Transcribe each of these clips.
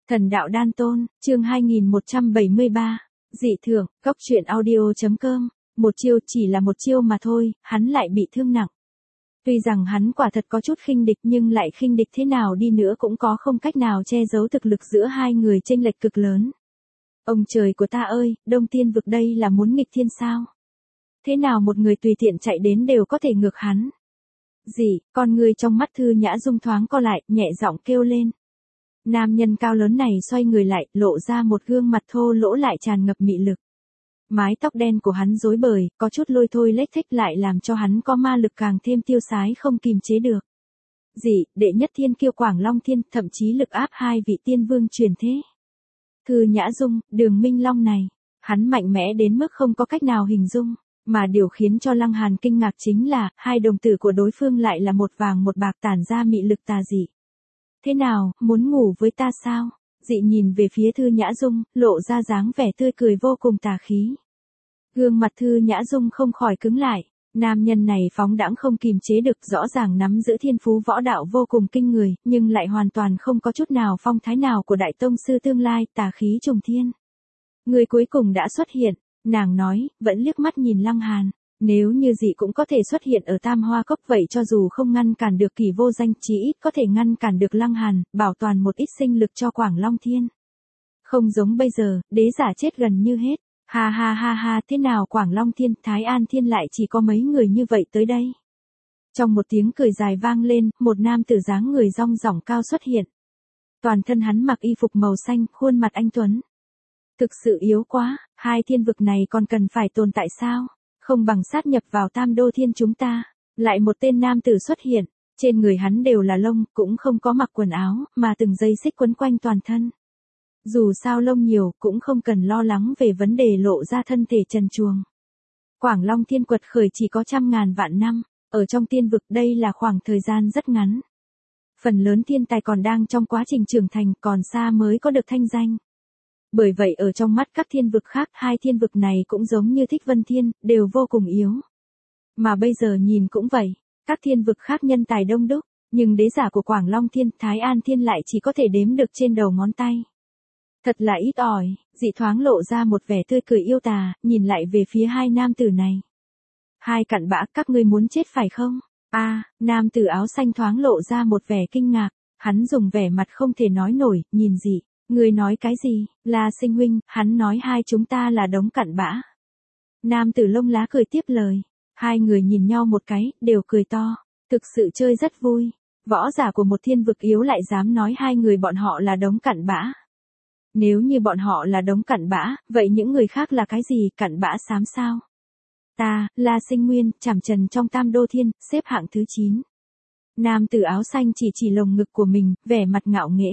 Thần đạo đan tôn, chương 2173, dị thưởng, góc truyện audio.com, một chiêu chỉ là một chiêu mà thôi, hắn lại bị thương nặng. Tuy rằng hắn quả thật có chút khinh địch nhưng lại khinh địch thế nào đi nữa cũng có không cách nào che giấu thực lực giữa hai người chênh lệch cực lớn. Ông trời của ta ơi, Đông Tiên vực đây là muốn nghịch thiên sao? Thế nào một người tùy tiện chạy đến đều có thể ngược hắn? Gì, con người trong mắt Thư Nhã Dung thoáng co lại, nhẹ giọng kêu lên. Nam nhân cao lớn này xoay người lại, lộ ra một gương mặt thô lỗ lại tràn ngập mị lực. Mái tóc đen của hắn rối bời, có chút lôi thôi lếch thếch lại làm cho hắn có ma lực càng thêm tiêu sái không kìm chế được. Dị, đệ nhất thiên kiêu Quảng Long Thiên, thậm chí lực áp hai vị tiên vương truyền thế. Thư Nhã Dung, Đường Minh Long này, hắn mạnh mẽ đến mức không có cách nào hình dung, mà điều khiến cho Lăng Hàn kinh ngạc chính là, hai đồng tử của đối phương lại là một vàng một bạc tản ra mị lực tà dị. Thế nào, muốn ngủ với ta sao? Dị nhìn về phía Thư Nhã Dung, lộ ra dáng vẻ tươi cười vô cùng tà khí. Gương mặt Thư Nhã Dung không khỏi cứng lại, nam nhân này phóng đãng không kìm chế được, rõ ràng nắm giữ thiên phú võ đạo vô cùng kinh người, nhưng lại hoàn toàn không có chút nào phong thái nào của đại tông sư tương lai, tà khí trùng thiên. Người cuối cùng đã xuất hiện, nàng nói, vẫn liếc mắt nhìn Lăng Hàn. Nếu như Dị cũng có thể xuất hiện ở Tam Hoa Cốc vậy cho dù không ngăn cản được Kỳ Vô Danh chí ít có thể ngăn cản được Lăng Hàn, bảo toàn một ít sinh lực cho Quảng Long Thiên. Không giống bây giờ, đế giả chết gần như hết. Ha ha ha ha, thế nào Quảng Long Thiên, Thái An Thiên lại chỉ có mấy người như vậy tới đây? Trong một tiếng cười dài vang lên, một nam tử dáng người rong ròng cao xuất hiện. Toàn thân hắn mặc y phục màu xanh, khuôn mặt anh tuấn. Thực sự yếu quá, hai thiên vực này còn cần phải tồn tại sao? Không bằng sát nhập vào Tam Đô Thiên chúng ta. Lại một tên nam tử xuất hiện, trên người hắn đều là lông, cũng không có mặc quần áo, mà từng dây xích quấn quanh toàn thân. Dù sao lông nhiều, cũng không cần lo lắng về vấn đề lộ ra thân thể trần truồng. Quảng Long Thiên quật khởi chỉ có 100.000 vạn năm, ở trong tiên vực đây là khoảng thời gian rất ngắn. Phần lớn thiên tài còn đang trong quá trình trưởng thành, còn xa mới có được thanh danh. Bởi vậy ở trong mắt các thiên vực khác, hai thiên vực này cũng giống như Thích Vân Thiên, đều vô cùng yếu. Mà bây giờ nhìn cũng vậy, các thiên vực khác nhân tài đông đúc, nhưng đế giả của Quảng Long Thiên, Thái An Thiên lại chỉ có thể đếm được trên đầu ngón tay. Thật là ít ỏi, Dị thoáng lộ ra một vẻ tươi cười yêu tà, nhìn lại về phía hai nam tử này. Hai cặn bã, các ngươi muốn chết phải không? Nam tử áo xanh thoáng lộ ra một vẻ kinh ngạc, hắn dùng vẻ mặt không thể nói nổi, nhìn Dị. Người nói cái gì? La Sinh huynh, hắn nói hai chúng ta là đống cặn bã. Nam tử lông lá cười tiếp lời. Hai người nhìn nhau một cái, đều cười to. Thực sự chơi rất vui. Võ giả của một thiên vực yếu lại dám nói hai người bọn họ là đống cặn bã. Nếu như bọn họ là đống cặn bã, vậy những người khác là cái gì, cặn bã xám sao? Ta, La Sinh Nguyên, chảm trần trong Tam Đô Thiên, xếp hạng thứ 9. Nam tử áo xanh chỉ lồng ngực của mình, vẻ mặt ngạo nghễ.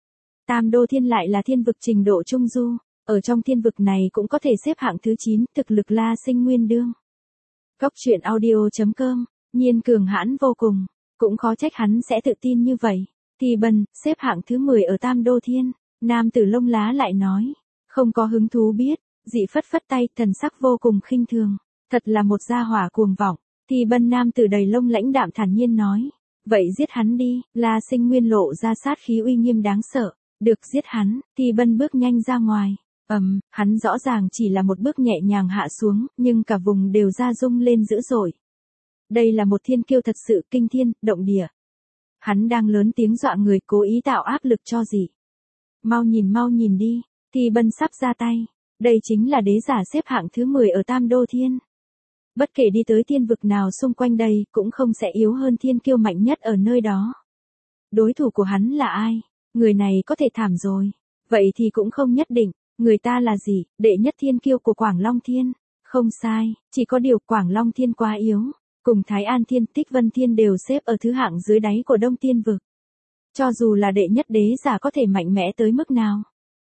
Tam Đô Thiên lại là thiên vực trình độ trung du, ở trong thiên vực này cũng có thể xếp hạng thứ 9, thực lực La Sinh Nguyên đương. Góc truyện audio.com, nhiên cường hãn vô cùng, cũng khó trách hắn sẽ tự tin như vậy. Thì Bần, xếp hạng thứ 10 ở Tam Đô Thiên, nam tử lông lá lại nói, không có hứng thú biết, Dị phất phất tay, thần sắc vô cùng khinh thường, thật là một gia hỏa cuồng vọng. Thì Bần nam tử đầy lông lãnh đạm thản nhiên nói, vậy giết hắn đi. La Sinh Nguyên lộ ra sát khí uy nghiêm đáng sợ. Được, giết hắn. Thì Bân bước nhanh ra ngoài. Hắn rõ ràng chỉ là một bước nhẹ nhàng hạ xuống, nhưng cả vùng đều ra rung lên dữ dội. Đây là một thiên kiêu thật sự kinh thiên, động địa. Hắn đang lớn tiếng dọa người, cố ý tạo áp lực cho Dị. Mau nhìn đi. Thì Bân sắp ra tay. Đây chính là đế giả xếp hạng thứ 10 ở Tam Đô Thiên. Bất kể đi tới thiên vực nào xung quanh đây, cũng không sẽ yếu hơn thiên kiêu mạnh nhất ở nơi đó. Đối thủ của hắn là ai? Người này có thể thảm rồi. Vậy thì cũng không nhất định. Người ta là gì? Đệ nhất thiên kiêu của Quảng Long Thiên. Không sai, chỉ có điều Quảng Long Thiên quá yếu. Cùng Thái An Thiên, Tích Vân Thiên đều xếp ở thứ hạng dưới đáy của Đông Tiên vực. Cho dù là đệ nhất đế giả có thể mạnh mẽ tới mức nào.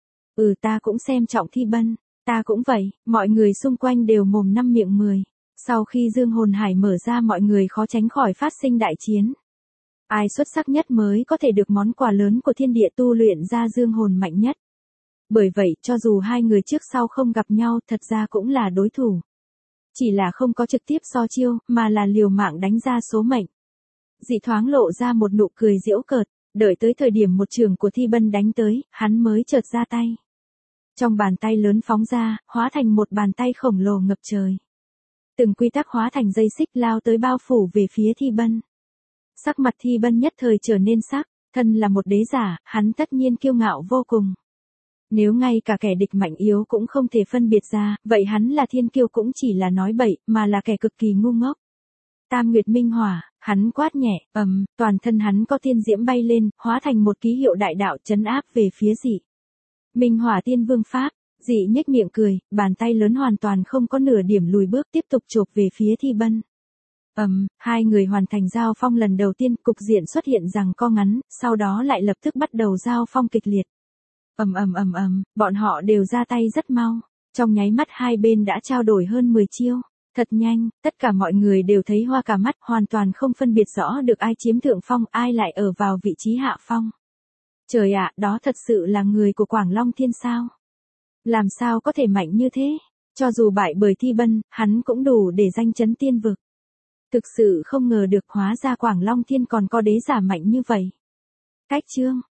Ta cũng xem trọng Thi Bân. Ta cũng vậy, mọi người xung quanh đều mồm năm miệng 10. Sau khi Dương Hồn Hải mở ra mọi người khó tránh khỏi phát sinh đại chiến. Ai xuất sắc nhất mới có thể được món quà lớn của thiên địa tu luyện ra dương hồn mạnh nhất. Bởi vậy, cho dù hai người trước sau không gặp nhau, thật ra cũng là đối thủ. Chỉ là không có trực tiếp so chiêu, mà là liều mạng đánh ra số mệnh. Dị thoáng lộ ra một nụ cười giễu cợt, đợi tới thời điểm một trường của Thi Bân đánh tới, hắn mới chợt ra tay. Trong bàn tay lớn phóng ra, hóa thành một bàn tay khổng lồ ngập trời. Từng quy tắc hóa thành dây xích lao tới bao phủ về phía Thi Bân. Sắc mặt Thi Bân nhất thời trở nên sắc, thân là một đế giả, hắn tất nhiên kiêu ngạo vô cùng. Nếu ngay cả kẻ địch mạnh yếu cũng không thể phân biệt ra, vậy hắn là thiên kiêu cũng chỉ là nói bậy, mà là kẻ cực kỳ ngu ngốc. Tam Nguyệt Minh Hỏa, hắn quát nhẹ, toàn thân hắn có thiên diễm bay lên, hóa thành một ký hiệu đại đạo trấn áp về phía Dị. Minh Hỏa Tiên Vương Pháp, Dị nhếch miệng cười, bàn tay lớn hoàn toàn không có nửa điểm lùi bước tiếp tục chộp về phía Thi Bân. Hai người hoàn thành giao phong lần đầu tiên, cục diện xuất hiện rằng co ngắn, sau đó lại lập tức bắt đầu giao phong kịch liệt. Bọn họ đều ra tay rất mau, trong nháy mắt hai bên đã trao đổi hơn 10 chiêu. Thật nhanh, tất cả mọi người đều thấy hoa cả mắt, hoàn toàn không phân biệt rõ được ai chiếm thượng phong, ai lại ở vào vị trí hạ phong. Trời ạ, đó thật sự là người của Quảng Long Thiên sao? Làm sao có thể mạnh như thế? Cho dù bại bởi Thi Bân, hắn cũng đủ để danh chấn tiên vực. Thực sự không ngờ được hóa ra Quảng Long Thiên còn có đế giả mạnh như vậy. Cách chương